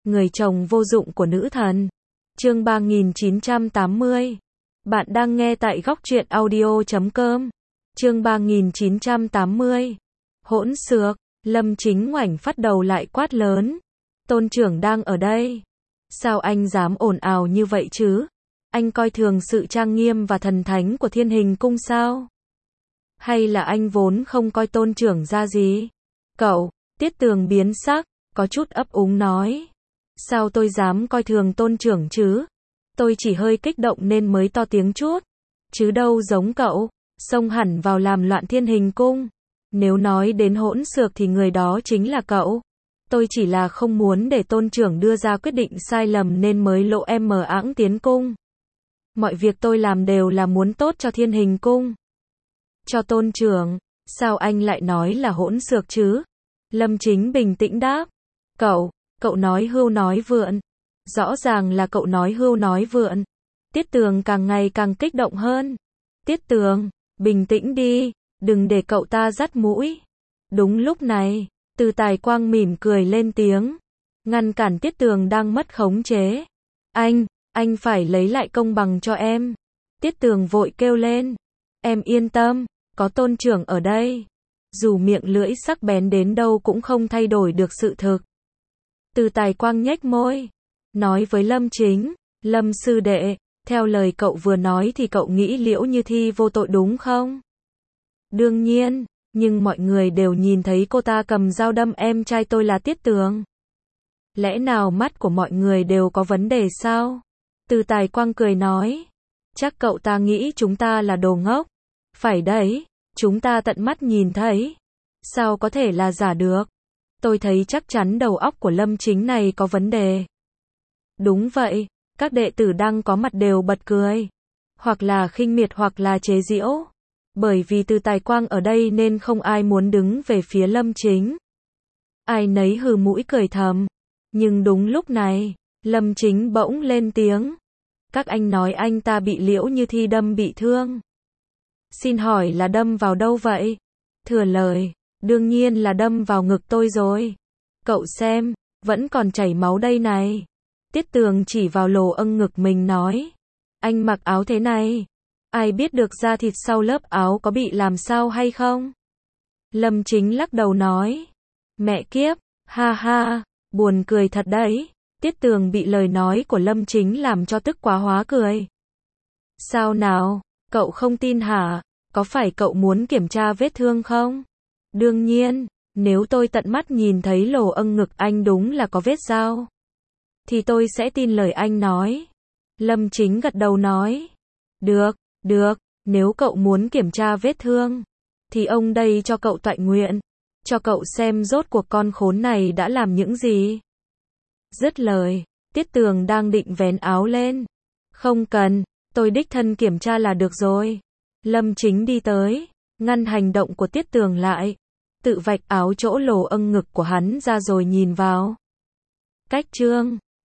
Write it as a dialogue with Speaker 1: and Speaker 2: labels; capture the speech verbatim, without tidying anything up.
Speaker 1: Người chồng vô dụng của nữ thần. Chương ba nghìn chín trăm tám mươi. Bạn đang nghe tại góc truyện audio chấm com. Chương ba nghìn chín trăm tám mươi. Hỗn xược, Lâm Chính ngoảnh phát đầu lại quát lớn. Tôn trưởng đang ở đây. Sao anh dám ồn ào như vậy chứ? Anh coi thường sự trang nghiêm và thần thánh của Thiên Hình Cung sao? Hay là anh vốn không coi tôn trưởng ra gì? Cậu, Tiết Tường biến sắc, có chút ấp úng nói. Sao tôi dám coi thường tôn trưởng chứ? Tôi chỉ hơi kích động nên mới to tiếng chút. Chứ đâu giống cậu, xông hẳn vào làm loạn Thiên Hình Cung. Nếu nói đến hỗn xược thì người đó chính là cậu. Tôi chỉ là không muốn để tôn trưởng đưa ra quyết định sai lầm nên mới lộ em mờ ẵng tiến cung. Mọi việc tôi làm đều là muốn tốt cho Thiên Hình Cung. Cho tôn trưởng, sao anh lại nói là hỗn xược chứ? Lâm Chính bình tĩnh đáp. Cậu, cậu nói hưu nói vượn. Rõ ràng là cậu nói hưu nói vượn. Tiết Tường càng ngày càng kích động hơn. Tiết Tường, bình tĩnh đi, đừng để cậu ta dắt mũi. Đúng lúc này, Từ Tài Quang mỉm cười lên tiếng, ngăn cản Tiết Tường đang mất khống chế. Anh, anh phải lấy lại công bằng cho em. Tiết Tường vội kêu lên. Em yên tâm, có tôn trưởng ở đây. Dù miệng lưỡi sắc bén đến đâu cũng không thay đổi được sự thực. Từ Tài Quang nhếch môi, nói với Lâm Chính, Lâm sư đệ, theo lời cậu vừa nói thì cậu nghĩ Liễu Như Thi vô tội đúng không? Đương nhiên, nhưng mọi người đều nhìn thấy cô ta cầm dao đâm em trai tôi là Tiết Tường. Lẽ nào mắt của mọi người đều có vấn đề sao? Từ Tài Quang cười nói, chắc cậu ta nghĩ chúng ta là đồ ngốc. Phải đấy, chúng ta tận mắt nhìn thấy. Sao có thể là giả được? Tôi thấy chắc chắn đầu óc của Lâm Chính này có vấn đề. Đúng vậy, các đệ tử đang có mặt đều bật cười. Hoặc là khinh miệt hoặc là chế giễu. Bởi vì Từ Tài Quang ở đây nên không ai muốn đứng về phía Lâm Chính. Ai nấy hừ mũi cười thầm. Nhưng đúng lúc này, Lâm Chính bỗng lên tiếng. Các anh nói anh ta bị Liễu Như Thi đâm bị thương. Xin hỏi là đâm vào đâu vậy? Thừa lời, đương nhiên là đâm vào ngực tôi rồi. Cậu xem, vẫn còn chảy máu đây này. Tiết Tường chỉ vào lỗ âng ngực mình nói. Anh mặc áo thế này, ai biết được da thịt sau lớp áo có bị làm sao hay không? Lâm Chính lắc đầu nói. Mẹ kiếp, ha ha, buồn cười thật đấy. Tiết Tường bị lời nói của Lâm Chính làm cho tức quá hóa cười. Sao nào, cậu không tin hả? Có phải cậu muốn kiểm tra vết thương không? Đương nhiên, nếu tôi tận mắt nhìn thấy lỗ âng ngực anh đúng là có vết dao, thì tôi sẽ tin lời anh nói. Lâm Chính gật đầu nói. Được, được, nếu cậu muốn kiểm tra vết thương, thì ông đây cho cậu toại nguyện. Cho cậu xem rốt cuộc con khốn này đã làm những gì. Dứt lời, Tiết Tường đang định vén áo lên. Không cần, tôi đích thân kiểm tra là được rồi. Lâm Chính đi tới, ngăn hành động của Tiết Tường lại. Tự vạch áo chỗ lỗ âng ngực của hắn ra rồi nhìn vào. Cách chương